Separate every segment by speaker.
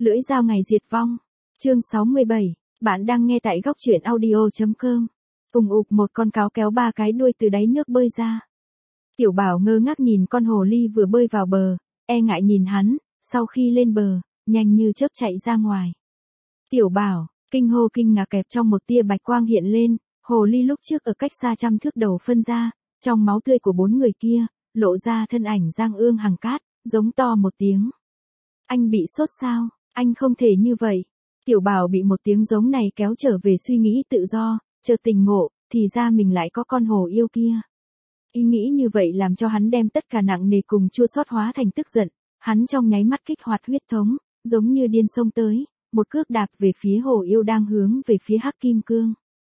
Speaker 1: Lưỡi dao ngày diệt vong. Chương 67. Bạn đang nghe tại góc truyện audio.com. Ùng ục một con cáo kéo ba cái đuôi từ đáy nước bơi ra. Tiểu Bảo ngơ ngác nhìn con hồ ly vừa bơi vào bờ, e ngại nhìn hắn, sau khi lên bờ, nhanh như chớp chạy ra ngoài. Tiểu Bảo, kinh hô kinh ngạc kẹp trong một tia bạch quang hiện lên, hồ ly lúc trước ở cách xa trăm thước đầu phân ra, trong máu tươi của bốn người kia, lộ ra thân ảnh Giang Ương Hằng Cát, giống to một tiếng. Anh bị sốt sao, anh không thể như vậy. Tiểu Bảo bị một tiếng giống này kéo trở về suy nghĩ tự do, chợt tỉnh ngộ, thì ra mình lại có con hồ yêu kia. Ý nghĩ như vậy làm cho hắn đem tất cả nặng nề cùng chua xót hóa thành tức giận, hắn trong nháy mắt kích hoạt huyết thống, giống như điên xông tới, một cước đạp về phía hồ yêu đang hướng về phía Hắc Kim Cương.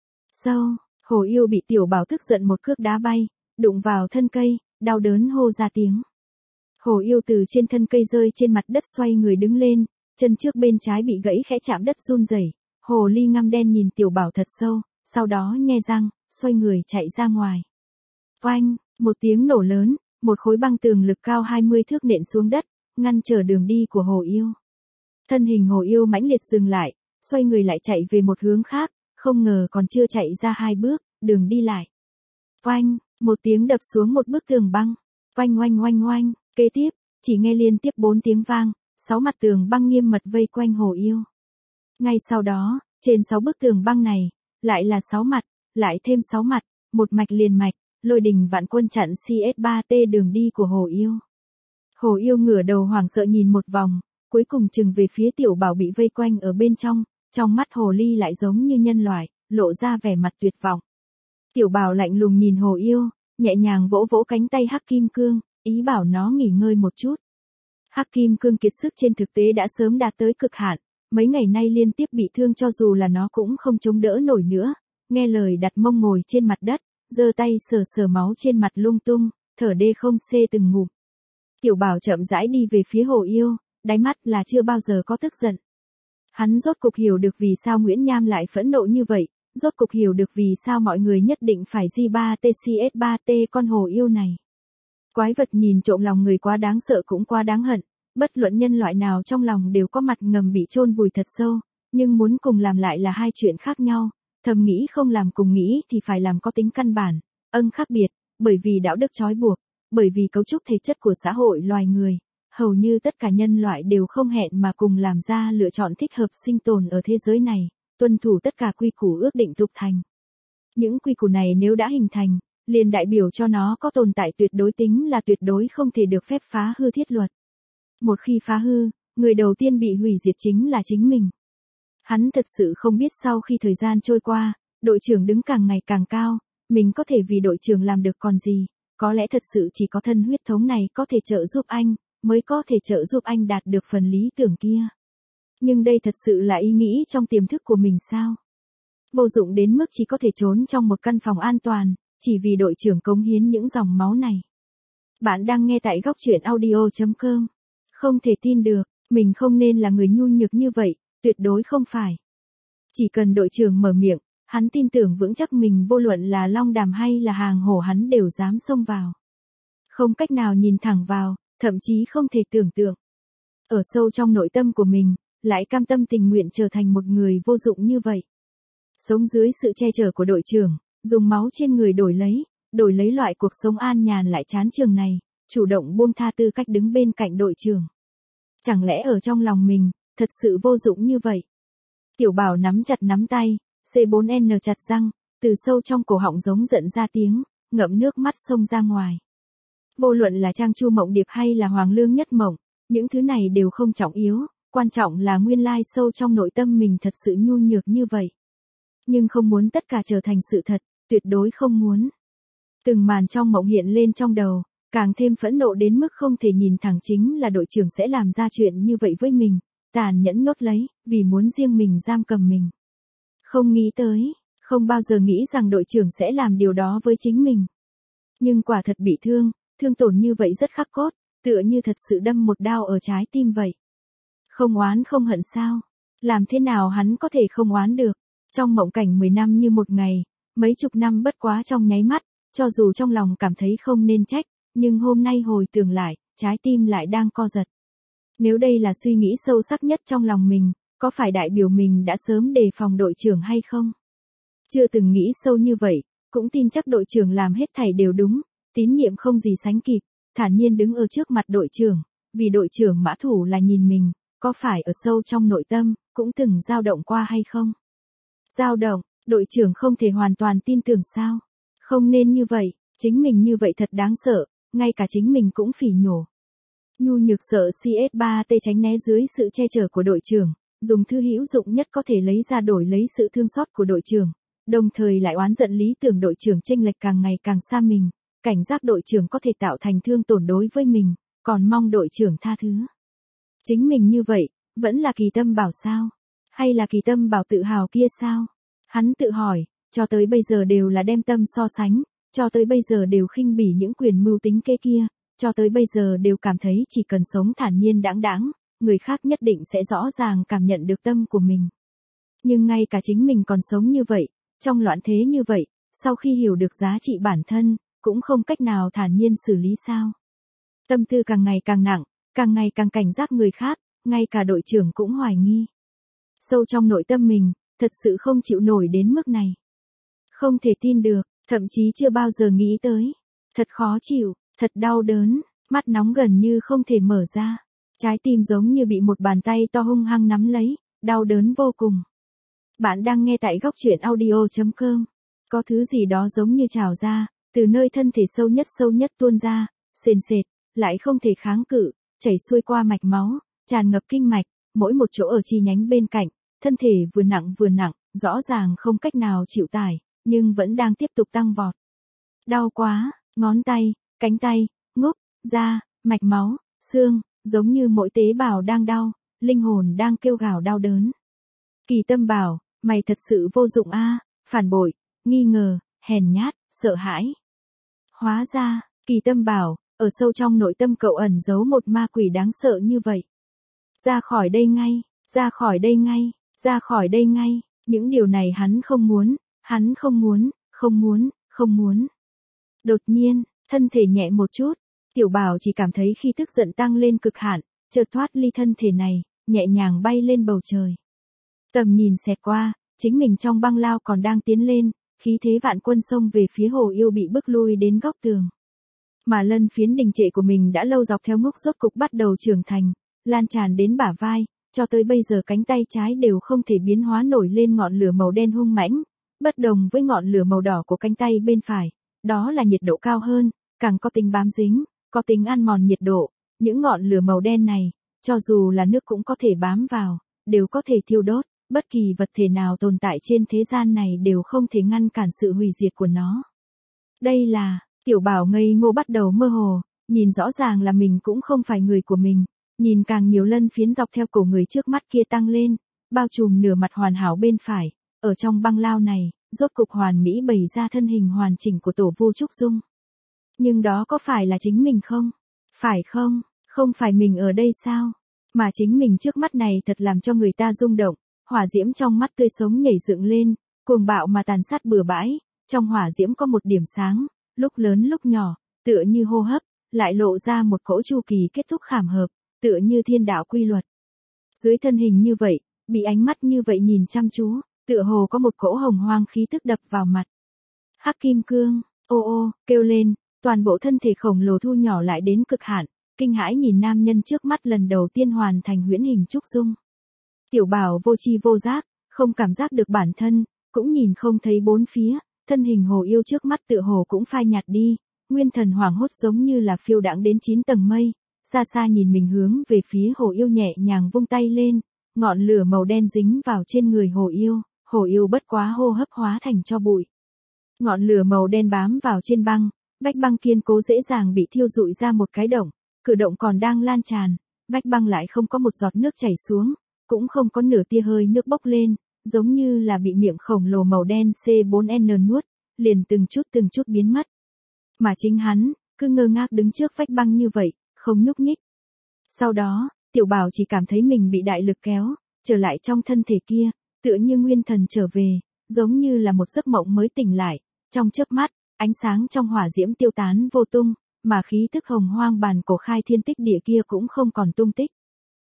Speaker 1: Hồ yêu bị Tiểu Bảo tức giận một cước đá bay, đụng vào thân cây, đau đớn hô ra tiếng. Hồ yêu từ trên thân cây rơi trên mặt đất xoay người đứng lên, chân trước bên trái bị gãy khẽ chạm đất run rẩy. Hồ ly ngăm đen nhìn Tiểu Bảo thật sâu, sau đó nhe răng, xoay người chạy ra ngoài. Oanh, một tiếng nổ lớn, một khối băng tường lực cao 20 thước nện xuống đất, ngăn trở đường đi của hồ yêu. Thân hình hồ yêu mãnh liệt dừng lại, xoay người lại chạy về một hướng khác, không ngờ còn chưa chạy ra 2 bước, đường đi lại. Oanh, một tiếng đập xuống một bức tường băng. Oanh oanh oanh oanh, kế tiếp, chỉ nghe liên tiếp 4 tiếng vang, 6 mặt tường băng nghiêm mật vây quanh hồ yêu. Ngay sau đó, trên 6 bức tường băng này, lại là 6 mặt, lại thêm 6 mặt, một mạch liền mạch, lôi đình vạn quân chặn CS3T đường đi của hồ yêu. Hồ yêu ngửa đầu hoảng sợ nhìn một vòng, cuối cùng chừng về phía Tiểu Bảo bị vây quanh ở bên trong mắt hồ ly lại giống như nhân loại, lộ ra vẻ mặt tuyệt vọng. Tiểu Bảo lạnh lùng nhìn hồ yêu, nhẹ nhàng vỗ vỗ cánh tay Hắc Kim Cương, ý bảo nó nghỉ ngơi một chút. Hắc Kim Cương kiệt sức trên thực tế đã sớm đạt tới cực hạn, mấy ngày nay liên tiếp bị thương cho dù là nó cũng không chống đỡ nổi nữa, nghe lời đặt mông ngồi trên mặt đất, giơ tay sờ sờ máu trên mặt lung tung, thở đê không xê từng ngụm. Tiểu Bảo chậm rãi đi về phía hồ yêu, đáy mắt là chưa bao giờ có tức giận. Hắn rốt cục hiểu được vì sao Nguyễn Nham lại phẫn nộ như vậy, rốt cục hiểu được vì sao mọi người nhất định phải J3TCS3T con hồ yêu này. Quái vật nhìn trộm lòng người quá đáng sợ cũng quá đáng hận, bất luận nhân loại nào trong lòng đều có mặt ngầm bị chôn vùi thật sâu, nhưng muốn cùng làm lại là hai chuyện khác nhau, thầm nghĩ không làm cùng nghĩ thì phải làm có tính căn bản, khác biệt, bởi vì đạo đức trói buộc, bởi vì cấu trúc thể chất của xã hội loài người, hầu như tất cả nhân loại đều không hẹn mà cùng làm ra lựa chọn thích hợp sinh tồn ở thế giới này, tuân thủ tất cả quy củ ước định tục thành. Những quy củ này nếu đã hình thành, liền đại biểu cho nó có tồn tại tuyệt đối tính là tuyệt đối không thể được phép phá hư thiết luật. Một khi phá hư, người đầu tiên bị hủy diệt chính là chính mình. Hắn thật sự không biết sau khi thời gian trôi qua, đội trưởng đứng càng ngày càng cao, mình có thể vì đội trưởng làm được còn gì, có lẽ thật sự chỉ có thân huyết thống này có thể trợ giúp anh, mới có thể trợ giúp anh đạt được phần lý tưởng kia. Nhưng đây thật sự là ý nghĩ trong tiềm thức của mình sao? Vô dụng đến mức chỉ có thể trốn trong một căn phòng an toàn, chỉ vì đội trưởng cống hiến những dòng máu này. Bạn đang nghe tại góc truyện audio.com. Không thể tin được, mình không nên là người nhu nhược như vậy, tuyệt đối không phải. Chỉ cần đội trưởng mở miệng, hắn tin tưởng vững chắc mình vô luận là long đàm hay là hàng hổ hắn đều dám xông vào. Không cách nào nhìn thẳng vào, thậm chí không thể tưởng tượng. Ở sâu trong nội tâm của mình, lại cam tâm tình nguyện trở thành một người vô dụng như vậy. Sống dưới sự che chở của đội trưởng, dùng máu trên người đổi lấy loại cuộc sống an nhàn lại chán chường này, chủ động buông tha tư cách đứng bên cạnh đội trưởng. Chẳng lẽ ở trong lòng mình, thật sự vô dụng như vậy? Tiểu Bảo nắm chặt nắm tay, C4N chặt răng, từ sâu trong cổ họng giống giận ra tiếng, ngậm nước mắt xông ra ngoài. Vô luận là Trang Chu Mộng Điệp hay là Hoàng Lương Nhất Mộng, những thứ này đều không trọng yếu, quan trọng là nguyên lai sâu trong nội tâm mình thật sự nhu nhược như vậy. Nhưng không muốn tất cả trở thành sự thật, tuyệt đối không muốn. Từng màn trong mộng hiện lên trong đầu, càng thêm phẫn nộ đến mức không thể nhìn thẳng chính là đội trưởng sẽ làm ra chuyện như vậy với mình, tàn nhẫn nhốt lấy, vì muốn riêng mình giam cầm mình. Không nghĩ tới, không bao giờ nghĩ rằng đội trưởng sẽ làm điều đó với chính mình. Nhưng quả thật bị thương tổn như vậy rất khắc cốt, tựa như thật sự đâm một đao ở trái tim vậy. Không oán không hận sao? Làm thế nào hắn có thể không oán được? Trong mộng cảnh 10 năm như một ngày, mấy chục năm bất quá trong nháy mắt, cho dù trong lòng cảm thấy không nên trách, nhưng hôm nay hồi tưởng lại, trái tim lại đang co giật. Nếu đây là suy nghĩ sâu sắc nhất trong lòng mình, có phải đại biểu mình đã sớm đề phòng đội trưởng hay không? Chưa từng nghĩ sâu như vậy, cũng tin chắc đội trưởng làm hết thảy đều đúng, tín nhiệm không gì sánh kịp, thản nhiên đứng ở trước mặt đội trưởng, vì đội trưởng mã thủ là nhìn mình, có phải ở sâu trong nội tâm, cũng từng dao động qua hay không? Dao động, đội trưởng không thể hoàn toàn tin tưởng sao? Không nên như vậy, chính mình như vậy thật đáng sợ, ngay cả chính mình cũng phỉ nhổ. Nhu nhược sợ CS3T tránh né dưới sự che chở của đội trưởng, dùng thứ hữu dụng nhất có thể lấy ra đổi lấy sự thương xót của đội trưởng, đồng thời lại oán giận lý tưởng đội trưởng chênh lệch càng ngày càng xa mình, cảnh giác đội trưởng có thể tạo thành thương tổn đối với mình, còn mong đội trưởng tha thứ. Chính mình như vậy, vẫn là Kỳ Tâm Bảo sao? Hay là Kỳ Tâm Bảo tự hào kia sao? Hắn tự hỏi, cho tới bây giờ đều là đem tâm so sánh, cho tới bây giờ đều khinh bỉ những quyền mưu tính kế kia, cho tới bây giờ đều cảm thấy chỉ cần sống thản nhiên đãng đãng, người khác nhất định sẽ rõ ràng cảm nhận được tâm của mình. Nhưng ngay cả chính mình còn sống như vậy, trong loạn thế như vậy, sau khi hiểu được giá trị bản thân, cũng không cách nào thản nhiên xử lý sao. Tâm tư càng ngày càng nặng, càng ngày càng cảnh giác người khác, ngay cả đội trưởng cũng hoài nghi. Sâu trong nội tâm mình, thật sự không chịu nổi đến mức này. Không thể tin được, thậm chí chưa bao giờ nghĩ tới. Thật khó chịu, thật đau đớn, mắt nóng gần như không thể mở ra. Trái tim giống như bị một bàn tay to hung hăng nắm lấy, đau đớn vô cùng. Bạn đang nghe tại góc truyện audio.com. Có thứ gì đó giống như trào ra, từ nơi thân thể sâu nhất tuôn ra, sền sệt, lại không thể kháng cự, chảy xuôi qua mạch máu, tràn ngập kinh mạch, mỗi một chỗ ở chi nhánh bên cạnh, thân thể vừa nặng, rõ ràng không cách nào chịu tải, nhưng vẫn đang tiếp tục tăng vọt. Đau quá, ngón tay, cánh tay, ngúc, da, mạch máu, xương, giống như mỗi tế bào đang đau, linh hồn đang kêu gào đau đớn. Kỳ Tâm bảo, mày thật sự vô dụng a, phản bội, nghi ngờ, hèn nhát, sợ hãi. Hóa ra, Kỳ Tâm bảo, ở sâu trong nội tâm cậu ẩn giấu một ma quỷ đáng sợ như vậy. Ra khỏi đây ngay, ra khỏi đây ngay, ra khỏi đây ngay, những điều này hắn không muốn, không muốn. Đột nhiên, thân thể nhẹ một chút, Tiểu Bảo chỉ cảm thấy khi tức giận tăng lên cực hạn, chợt thoát ly thân thể này, nhẹ nhàng bay lên bầu trời. Tầm nhìn xẹt qua, chính mình trong băng lao còn đang tiến lên, khí thế vạn quân xông về phía Hồ Yêu bị bức lui đến góc tường. Mà lân phiến đình trệ của mình đã lâu dọc theo ngúc rốt cục bắt đầu trưởng thành, lan tràn đến bả vai, cho tới bây giờ cánh tay trái đều không thể biến hóa nổi lên ngọn lửa màu đen hung mãnh, bất đồng với ngọn lửa màu đỏ của cánh tay bên phải, đó là nhiệt độ cao hơn, càng có tính bám dính, có tính ăn mòn nhiệt độ, những ngọn lửa màu đen này, cho dù là nước cũng có thể bám vào, đều có thể thiêu đốt, bất kỳ vật thể nào tồn tại trên thế gian này đều không thể ngăn cản sự hủy diệt của nó. Đây là, Tiểu Bảo ngây ngô bắt đầu mơ hồ, nhìn rõ ràng là mình cũng không phải người của mình, nhìn càng nhiều lân phiến dọc theo cổ người trước mắt kia tăng lên, bao trùm nửa mặt hoàn hảo bên phải, ở trong băng lao này, rốt cục hoàn mỹ bày ra thân hình hoàn chỉnh của Tổ Vu Trúc Dung. Nhưng đó có phải là chính mình không? Phải không? Không phải mình ở đây sao? Mà chính mình trước mắt này thật làm cho người ta rung động, hỏa diễm trong mắt tươi sống nhảy dựng lên, cuồng bạo mà tàn sát bừa bãi, trong hỏa diễm có một điểm sáng, lúc lớn lúc nhỏ, tựa như hô hấp, lại lộ ra một cỗ chu kỳ kết thúc khảm hợp, tựa như thiên đạo quy luật. Dưới thân hình như vậy, bị ánh mắt như vậy nhìn chăm chú, tựa hồ có một cỗ hồng hoang khí tức đập vào mặt. Hắc Kim Cương, ô ô, kêu lên, toàn bộ thân thể khổng lồ thu nhỏ lại đến cực hạn, kinh hãi nhìn nam nhân trước mắt lần đầu tiên hoàn thành huyễn hình Trúc Dung. Tiểu Bảo vô tri vô giác, không cảm giác được bản thân, cũng nhìn không thấy bốn phía, thân hình Hồ Yêu trước mắt tựa hồ cũng phai nhạt đi, nguyên thần hoảng hốt giống như là phiêu đãng đến 9 tầng mây, xa xa nhìn mình hướng về phía Hồ Yêu nhẹ nhàng vung tay lên, ngọn lửa màu đen dính vào trên người Hồ Yêu bất quá hô hấp hóa thành tro bụi. Ngọn lửa màu đen bám vào trên băng, vách băng kiên cố dễ dàng bị thiêu rụi ra một cái động, cử động còn đang lan tràn, vách băng lại không có một giọt nước chảy xuống, cũng không có nửa tia hơi nước bốc lên, giống như là bị miệng khổng lồ màu đen C4N nuốt, liền từng chút biến mất. Mà chính hắn, cứ ngơ ngác đứng trước vách băng như vậy, không nhúc nhích. Sau đó, Tiểu Bảo chỉ cảm thấy mình bị đại lực kéo, trở lại trong thân thể kia, tựa như nguyên thần trở về, giống như là một giấc mộng mới tỉnh lại, trong chớp mắt, ánh sáng trong hỏa diễm tiêu tán vô tung, mà khí tức hồng hoang bàn cổ khai thiên tích địa kia cũng không còn tung tích.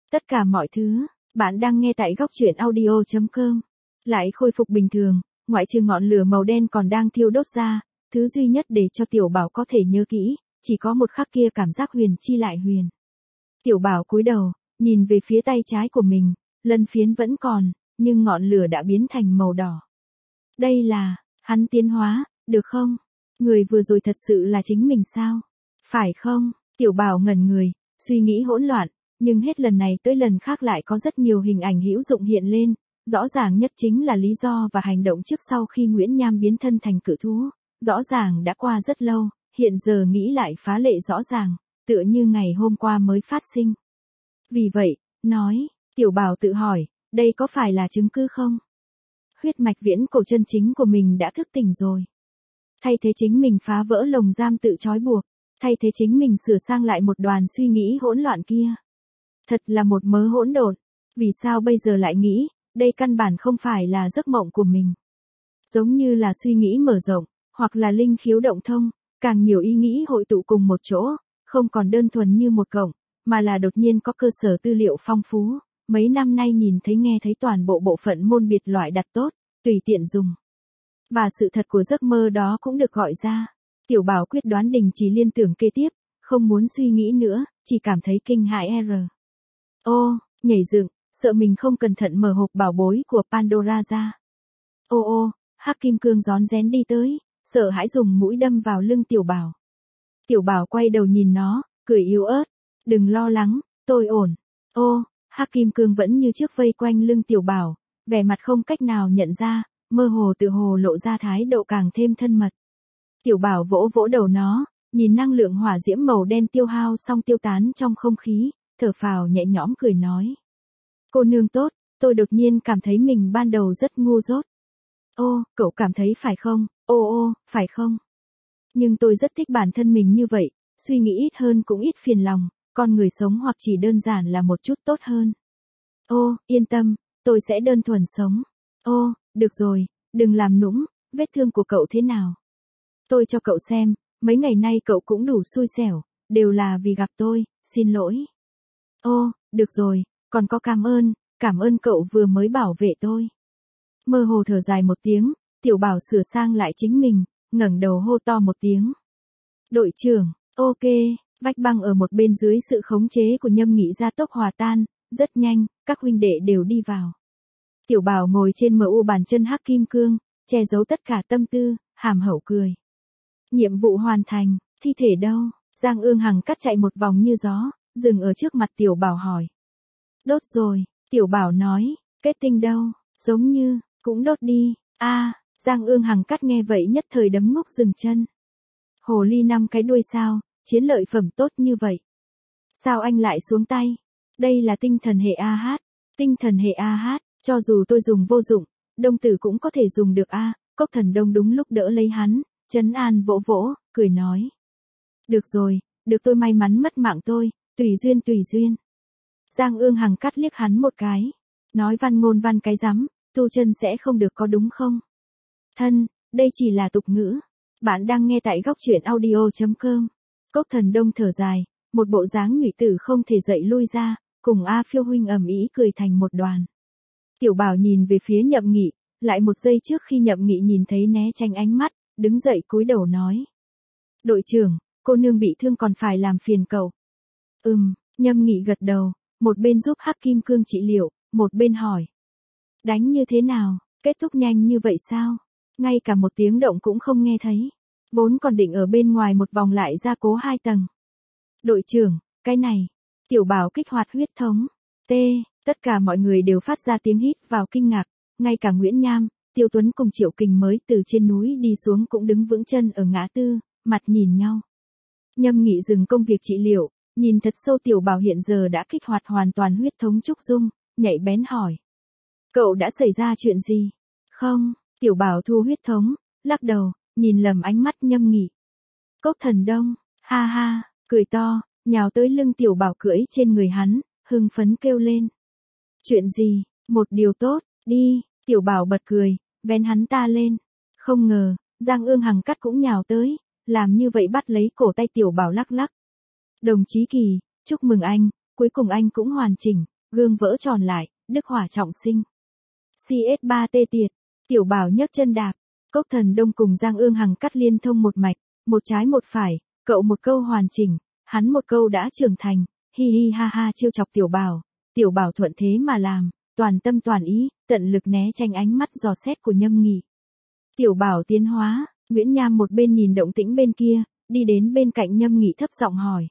Speaker 1: Tất cả mọi thứ, bạn đang nghe tại góc chuyện audio.com. Lại khôi phục bình thường, ngoại trừ ngọn lửa màu đen còn đang thiêu đốt ra, thứ duy nhất để cho Tiểu Bảo có thể nhớ kỹ, chỉ có một khắc kia cảm giác huyền chi lại huyền. Tiểu Bảo cúi đầu, nhìn về phía tay trái của mình, lân phiến vẫn còn, nhưng ngọn lửa đã biến thành màu đỏ. Đây là, hắn tiến hóa, được không? Người vừa rồi thật sự là chính mình sao? Phải không? Tiểu Bảo ngẩn người, suy nghĩ hỗn loạn, nhưng hết lần này tới lần khác lại có rất nhiều hình ảnh hữu dụng hiện lên, rõ ràng nhất chính là lý do và hành động trước sau khi Nguyễn Nham biến thân thành cự thú, rõ ràng đã qua rất lâu, hiện giờ nghĩ lại phá lệ rõ ràng, tựa như ngày hôm qua mới phát sinh. Vì vậy, Tiểu Bảo tự hỏi, đây có phải là chứng cứ không? Huyết mạch viễn cổ chân chính của mình đã thức tỉnh rồi. Thay thế chính mình phá vỡ lồng giam tự trói buộc, thay thế chính mình sửa sang lại một đoàn suy nghĩ hỗn loạn kia. Thật là một mớ hỗn độn, vì sao bây giờ lại nghĩ, đây căn bản không phải là giấc mộng của mình. Giống như là suy nghĩ mở rộng, hoặc là linh khiếu động thông, càng nhiều ý nghĩ hội tụ cùng một chỗ, không còn đơn thuần như một cổng, mà là đột nhiên có cơ sở tư liệu phong phú, mấy năm nay nhìn thấy nghe thấy toàn bộ bộ phận môn biệt loại đặt tốt, tùy tiện dùng. Và sự thật của giấc mơ đó cũng được gọi ra. Tiểu Bảo quyết đoán đình chỉ liên tưởng kế tiếp, không muốn suy nghĩ nữa, chỉ cảm thấy kinh hãi nhảy dựng, sợ mình không cẩn thận mở hộp bảo bối của Pandora ra. Hắc kim cương rón rén đi tới, sợ hãi dùng mũi đâm vào lưng Tiểu Bảo. Tiểu Bảo quay đầu nhìn nó, cười yếu ớt, đừng lo lắng, tôi ổn. Hắc kim cương vẫn như trước vây quanh lưng Tiểu Bảo, vẻ mặt không cách nào nhận ra, mơ hồ tự hồ lộ ra thái độ càng thêm thân mật. Tiểu Bảo vỗ vỗ đầu nó, nhìn năng lượng hỏa diễm màu đen tiêu hao xong tiêu tán trong không khí, thở phào nhẹ nhõm cười nói. Cô nương tốt, tôi đột nhiên cảm thấy mình ban đầu rất ngu dốt. Cậu cảm thấy phải không? Phải không? Nhưng tôi rất thích bản thân mình như vậy, suy nghĩ ít hơn cũng ít phiền lòng, con người sống hoặc chỉ đơn giản là một chút tốt hơn. Yên tâm, tôi sẽ đơn thuần sống. Được rồi, đừng làm nũng, vết thương của cậu thế nào? Tôi cho cậu xem, mấy ngày nay cậu cũng đủ xui xẻo, đều là vì gặp tôi, xin lỗi. Được rồi, còn có cảm ơn cậu vừa mới bảo vệ tôi. Mơ hồ thở dài một tiếng, Tiểu Bảo sửa sang lại chính mình, ngẩng đầu hô to một tiếng. Đội trưởng, ok, vách băng ở một bên dưới sự khống chế của Nhâm Nghị gia tốc hòa tan, rất nhanh, các huynh đệ đều đi vào. Tiểu Bảo ngồi trên MU bàn chân hắc kim cương, che giấu tất cả tâm tư, hàm hậu cười. Nhiệm vụ hoàn thành, thi thể đâu? Giang Ương Hằng cắt chạy một vòng như gió, dừng ở trước mặt Tiểu Bảo hỏi. Đốt rồi, Tiểu Bảo nói, kết tinh đâu? Giống như, cũng đốt đi. Giang Ương Hằng cắt nghe vậy nhất thời đấm ngốc dừng chân. Hồ ly 5 cái đuôi sao, chiến lợi phẩm tốt như vậy. Sao anh lại xuống tay? Đây là tinh thần hệ AH. Tinh thần hệ AH, cho dù tôi dùng vô dụng, Đông Tử cũng có thể dùng được Cốc Thần Đông đúng lúc đỡ lấy hắn, trấn an vỗ vỗ, cười nói. Được rồi, được tôi may mắn mất mạng tôi, tùy duyên. Giang Ương Hằng cắt liếc hắn một cái. Nói văn ngôn văn cái rắm, tu chân sẽ không được có đúng không? Thân, đây chỉ là tục ngữ. Bạn đang nghe tại góc chuyện audio.com. Cốc Thần Đông thở dài, một bộ dáng nhụy tử không thể dậy lui ra, cùng A Phiêu huynh ầm ĩ cười thành một đoàn. Tiểu Bảo nhìn về phía Nhậm Nghị, lại một giây trước khi Nhậm Nghị nhìn thấy né tránh ánh mắt, đứng dậy cúi đầu nói. Đội trưởng, cô nương bị thương còn phải làm phiền cậu. Nhâm Nghị gật đầu, một bên giúp hắc kim cương trị liệu, một bên hỏi. Đánh như thế nào, kết thúc nhanh như vậy sao? Ngay cả một tiếng động cũng không nghe thấy. Vốn còn định ở bên ngoài một vòng lại ra cố 2 tầng. Đội trưởng, cái này. Tiểu Bảo kích hoạt huyết thống. Tất cả mọi người đều phát ra tiếng hít vào kinh ngạc. Ngay cả Nguyễn Nham, Tiêu Tuấn cùng Triệu Kình mới từ trên núi đi xuống cũng đứng vững chân ở ngã tư, mặt nhìn nhau. Nhâm Nghị dừng công việc trị liệu, nhìn thật sâu Tiểu Bảo hiện giờ đã kích hoạt hoàn toàn huyết thống trúc dung, nhạy bén hỏi. Cậu đã xảy ra chuyện gì? Không, Tiểu Bảo thu huyết thống, lắc đầu, nhìn lầm ánh mắt Nhâm Nghị. Cốc Thần Đông, ha ha, cười to, nhào tới lưng Tiểu Bảo cưỡi trên người hắn, hưng phấn kêu lên. Chuyện gì? Một điều tốt, đi, Tiểu Bảo bật cười, vén hắn ta lên. Không ngờ, Giang Ương Hằng cắt cũng nhào tới, làm như vậy bắt lấy cổ tay Tiểu Bảo lắc lắc. Đồng chí Kỳ, chúc mừng anh, cuối cùng anh cũng hoàn chỉnh, gương vỡ tròn lại, đức hỏa trọng sinh. CS3T tiệt, Tiểu Bảo nhấc chân đạp, Cốc Thần Đông cùng Giang Ương Hằng cắt liên thông một mạch, một trái một phải, cậu một câu hoàn chỉnh, hắn một câu đã trưởng thành, hi hi ha ha trêu chọc Tiểu Bảo thuận thế mà làm, toàn tâm toàn ý, tận lực né tránh ánh mắt dò xét của Nhâm Nghị. Tiểu Bảo tiến hóa, Nguyễn Nham một bên nhìn động tĩnh bên kia, đi đến bên cạnh Nhâm Nghị thấp giọng hỏi.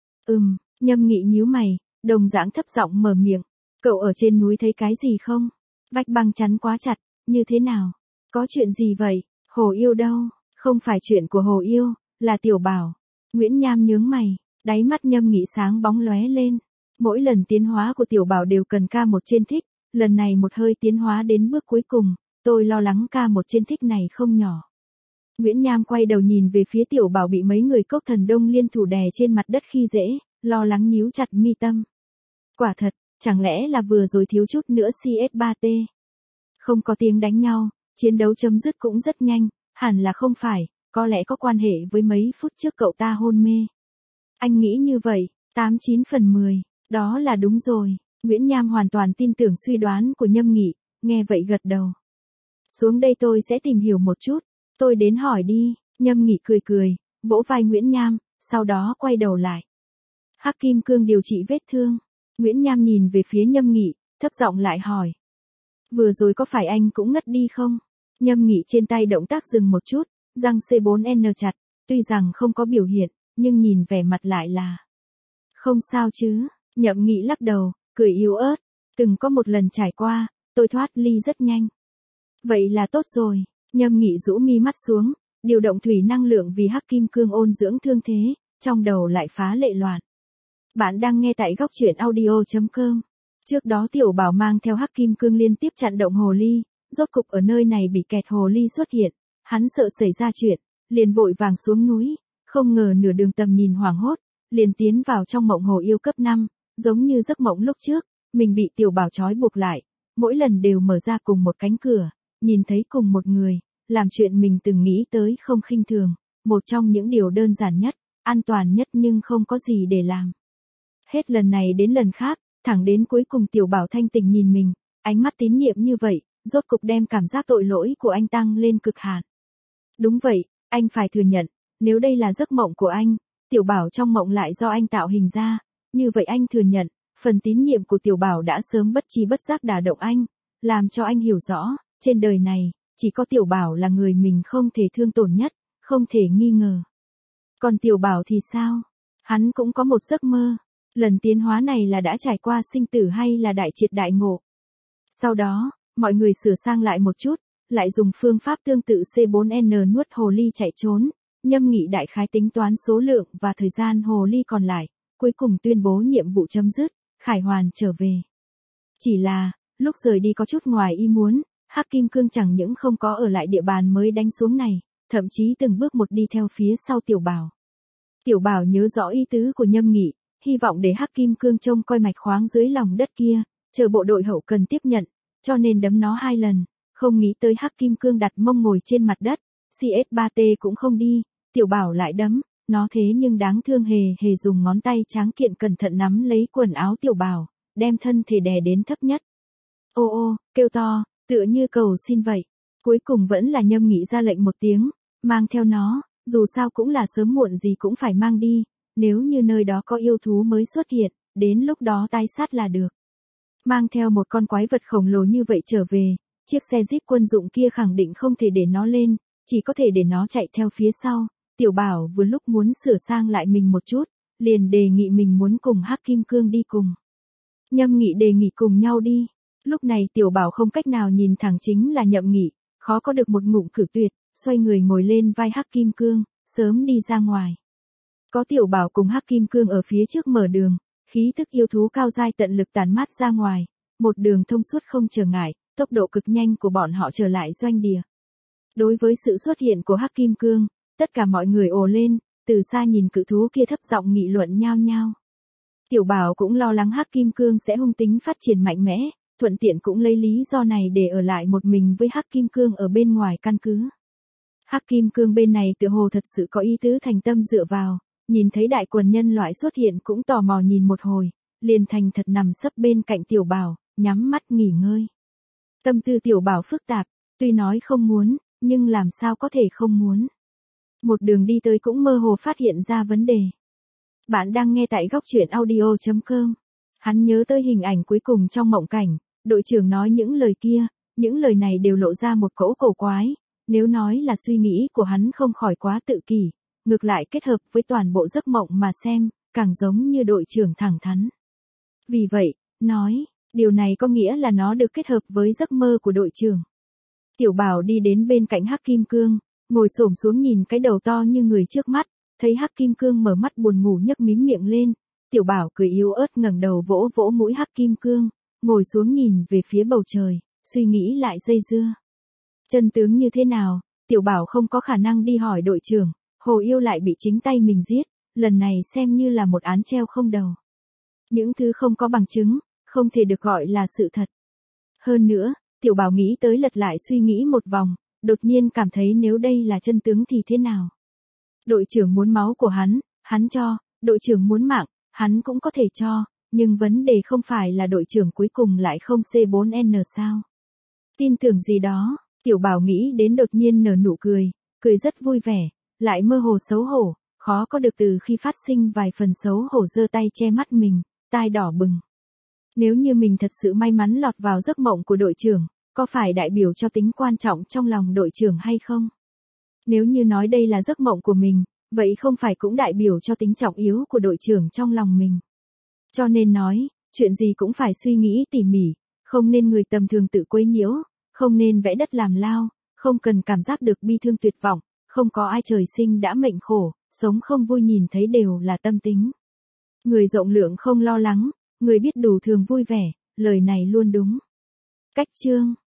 Speaker 1: Nhâm Nghị nhíu mày, đồng dạng thấp giọng mở miệng, cậu ở trên núi thấy cái gì không? Vách băng chắn quá chặt, như thế nào? Có chuyện gì vậy? Hồ Yêu đâu? Không phải chuyện của Hồ Yêu, là Tiểu Bảo. Nguyễn Nham nhướng mày, đáy mắt Nhâm Nghị sáng bóng lóe lên. Mỗi lần tiến hóa của Tiểu Bảo đều cần K1 trên thích, lần này một hơi tiến hóa đến bước cuối cùng, tôi lo lắng K1 trên thích này không nhỏ. Nguyễn Nham quay đầu nhìn về phía Tiểu Bảo bị mấy người Cốc Thần Đông liên thủ đè trên mặt đất khi dễ, lo lắng nhíu chặt mi tâm. Quả thật, chẳng lẽ là vừa rồi thiếu chút nữa CS3T. Không có tiếng đánh nhau, chiến đấu chấm dứt cũng rất nhanh, hẳn là không phải, có lẽ có quan hệ với mấy phút trước cậu ta hôn mê. Anh nghĩ như vậy, 89 phần 10, đó là đúng rồi. Nguyễn Nham hoàn toàn tin tưởng suy đoán của Nhâm Nghị, nghe vậy gật đầu. Xuống đây tôi sẽ tìm hiểu một chút, tôi đến hỏi đi. Nhâm Nghị cười, vỗ vai Nguyễn Nham, sau đó quay đầu lại. Hắc Kim Cương điều trị vết thương. Nguyễn Nham nhìn về phía Nhâm Nghị, thấp giọng lại hỏi. Vừa rồi có phải anh cũng ngất đi không? Nhâm Nghị trên tay động tác dừng một chút, răng C4N chặt, tuy rằng không có biểu hiện, nhưng nhìn vẻ mặt lại là. Không sao chứ, Nhâm Nghị lắc đầu, cười yếu ớt, từng có một lần trải qua, tôi thoát ly rất nhanh. Vậy là tốt rồi, Nhâm Nghị rũ mi mắt xuống, điều động thủy năng lượng vì Hắc Kim Cương ôn dưỡng thương thế, trong đầu lại phá lệ loạn. Bạn đang nghe tại góc truyện audio.com. Trước đó Tiểu Bảo mang theo Hắc Kim Cương liên tiếp chặn động hồ ly, rốt cục ở nơi này bị kẹt hồ ly xuất hiện, hắn sợ xảy ra chuyện, liền vội vàng xuống núi, không ngờ nửa đường tầm nhìn hoảng hốt, liền tiến vào trong mộng hồ yêu cấp 5, giống như giấc mộng lúc trước, mình bị Tiểu Bảo trói buộc lại, mỗi lần đều mở ra cùng một cánh cửa, nhìn thấy cùng một người, làm chuyện mình từng nghĩ tới không khinh thường, một trong những điều đơn giản nhất, an toàn nhất nhưng không có gì để làm. Hết lần này đến lần khác, thẳng đến cuối cùng Tiểu Bảo thanh tỉnh nhìn mình, ánh mắt tín nhiệm như vậy, rốt cục đem cảm giác tội lỗi của anh tăng lên cực hạn. Đúng vậy, anh phải thừa nhận, nếu đây là giấc mộng của anh, Tiểu Bảo trong mộng lại do anh tạo hình ra, như vậy anh thừa nhận, phần tín nhiệm của Tiểu Bảo đã sớm bất tri bất giác đả động anh, làm cho anh hiểu rõ, trên đời này, chỉ có Tiểu Bảo là người mình không thể thương tổn nhất, không thể nghi ngờ. Còn Tiểu Bảo thì sao? Hắn cũng có một giấc mơ. Lần tiến hóa này là đã trải qua sinh tử hay là đại triệt đại ngộ? Sau đó, mọi người sửa sang lại một chút, lại dùng phương pháp tương tự C4N nuốt hồ ly chạy trốn, Nhâm Nghị đại khái tính toán số lượng và thời gian hồ ly còn lại, cuối cùng tuyên bố nhiệm vụ chấm dứt, khải hoàn trở về. Chỉ là, lúc rời đi có chút ngoài ý muốn, Hắc Kim Cương chẳng những không có ở lại địa bàn mới đánh xuống này, thậm chí từng bước một đi theo phía sau Tiểu Bảo. Tiểu Bảo nhớ rõ ý tứ của Nhâm Nghị, hy vọng để Hắc Kim Cương trông coi mạch khoáng dưới lòng đất kia, chờ bộ đội hậu cần tiếp nhận, cho nên đấm nó 2 lần, không nghĩ tới Hắc Kim Cương đặt mông ngồi trên mặt đất, CS3T cũng không đi, Tiểu Bảo lại đấm, nó thế nhưng đáng thương hề dùng ngón tay tráng kiện cẩn thận nắm lấy quần áo Tiểu Bảo, đem thân thể đè đến thấp nhất. Ô, kêu to, tựa như cầu xin vậy. Cuối cùng vẫn là Nhâm Nghị ra lệnh một tiếng, mang theo nó, dù sao cũng là sớm muộn gì cũng phải mang đi, nếu như nơi đó có yêu thú mới xuất hiện, đến lúc đó tai sát là được. Mang theo một con quái vật khổng lồ như vậy trở về, chiếc xe jeep quân dụng kia khẳng định không thể để nó lên, chỉ có thể để nó chạy theo phía sau. Tiểu Bảo vừa lúc muốn sửa sang lại mình một chút, liền đề nghị mình muốn cùng Hắc Kim Cương đi cùng. Nhâm Nghị đề nghị cùng nhau đi. Lúc này Tiểu Bảo không cách nào nhìn thẳng chính là Nhâm Nghị, khó có được một ngụm cử tuyệt, xoay người ngồi lên vai Hắc Kim Cương, sớm đi ra ngoài. Có Tiểu Bảo cùng Hắc Kim Cương ở phía trước mở đường, khí tức yêu thú cao giai tận lực tản mát ra ngoài, một đường thông suốt không trở ngại, tốc độ cực nhanh của bọn họ trở lại doanh địa. Đối với sự xuất hiện của Hắc Kim Cương, tất cả mọi người ồ lên, từ xa nhìn cự thú kia thấp giọng nghị luận nhao nhao. Tiểu Bảo cũng lo lắng Hắc Kim Cương sẽ hung tính phát triển mạnh mẽ, thuận tiện cũng lấy lý do này để ở lại một mình với Hắc Kim Cương ở bên ngoài căn cứ. Hắc Kim Cương bên này tựa hồ thật sự có ý tứ thành tâm dựa vào, nhìn thấy đại quần nhân loại xuất hiện cũng tò mò nhìn một hồi, liền thành thật nằm sấp bên cạnh Tiểu Bảo, nhắm mắt nghỉ ngơi. Tâm tư Tiểu Bảo phức tạp, tuy nói không muốn, nhưng làm sao có thể không muốn. Một đường đi tới cũng mơ hồ phát hiện ra vấn đề. Bạn đang nghe tại góc truyện audio.com. Hắn nhớ tới hình ảnh cuối cùng trong mộng cảnh, đội trưởng nói những lời kia, những lời này đều lộ ra một cỗ cổ quái, nếu nói là suy nghĩ của hắn không khỏi quá tự kỷ, ngược lại kết hợp với toàn bộ giấc mộng mà xem, càng giống như đội trưởng thẳng thắn. Vì vậy, nói, điều này có nghĩa là nó được kết hợp với giấc mơ của đội trưởng. Tiểu Bảo đi đến bên cạnh Hắc Kim Cương, ngồi xổm xuống nhìn cái đầu to như người trước mắt, thấy Hắc Kim Cương mở mắt buồn ngủ nhấc mím miệng lên, Tiểu Bảo cười yếu ớt ngẩng đầu vỗ vỗ mũi Hắc Kim Cương, ngồi xuống nhìn về phía bầu trời, suy nghĩ lại dây dưa. Chân tướng như thế nào, Tiểu Bảo không có khả năng đi hỏi đội trưởng, Hồ Yêu lại bị chính tay mình giết, lần này xem như là một án treo không đầu. Những thứ không có bằng chứng, không thể được gọi là sự thật. Hơn nữa, Tiểu Bảo nghĩ tới lật lại suy nghĩ một vòng, đột nhiên cảm thấy nếu đây là chân tướng thì thế nào? Đội trưởng muốn máu của hắn cho, đội trưởng muốn mạng, hắn cũng có thể cho, nhưng vấn đề không phải là đội trưởng cuối cùng lại không C4N sao? Tin tưởng gì đó, Tiểu Bảo nghĩ đến đột nhiên nở nụ cười, cười rất vui vẻ, lại mơ hồ xấu hổ, khó có được từ khi phát sinh vài phần xấu hổ giơ tay che mắt mình, tai đỏ bừng. Nếu như mình thật sự may mắn lọt vào giấc mộng của đội trưởng, có phải đại biểu cho tính quan trọng trong lòng đội trưởng hay không? Nếu như nói đây là giấc mộng của mình, vậy không phải cũng đại biểu cho tính trọng yếu của đội trưởng trong lòng mình. Cho nên nói, chuyện gì cũng phải suy nghĩ tỉ mỉ, không nên người tầm thường tự quấy nhiễu, không nên vẽ đất làm lao, không cần cảm giác được bi thương tuyệt vọng, không có ai trời sinh đã mệnh khổ, sống không vui nhìn thấy đều là tâm tính. Người rộng lượng không lo lắng, người biết đủ thường vui vẻ, lời này luôn đúng. Cách chương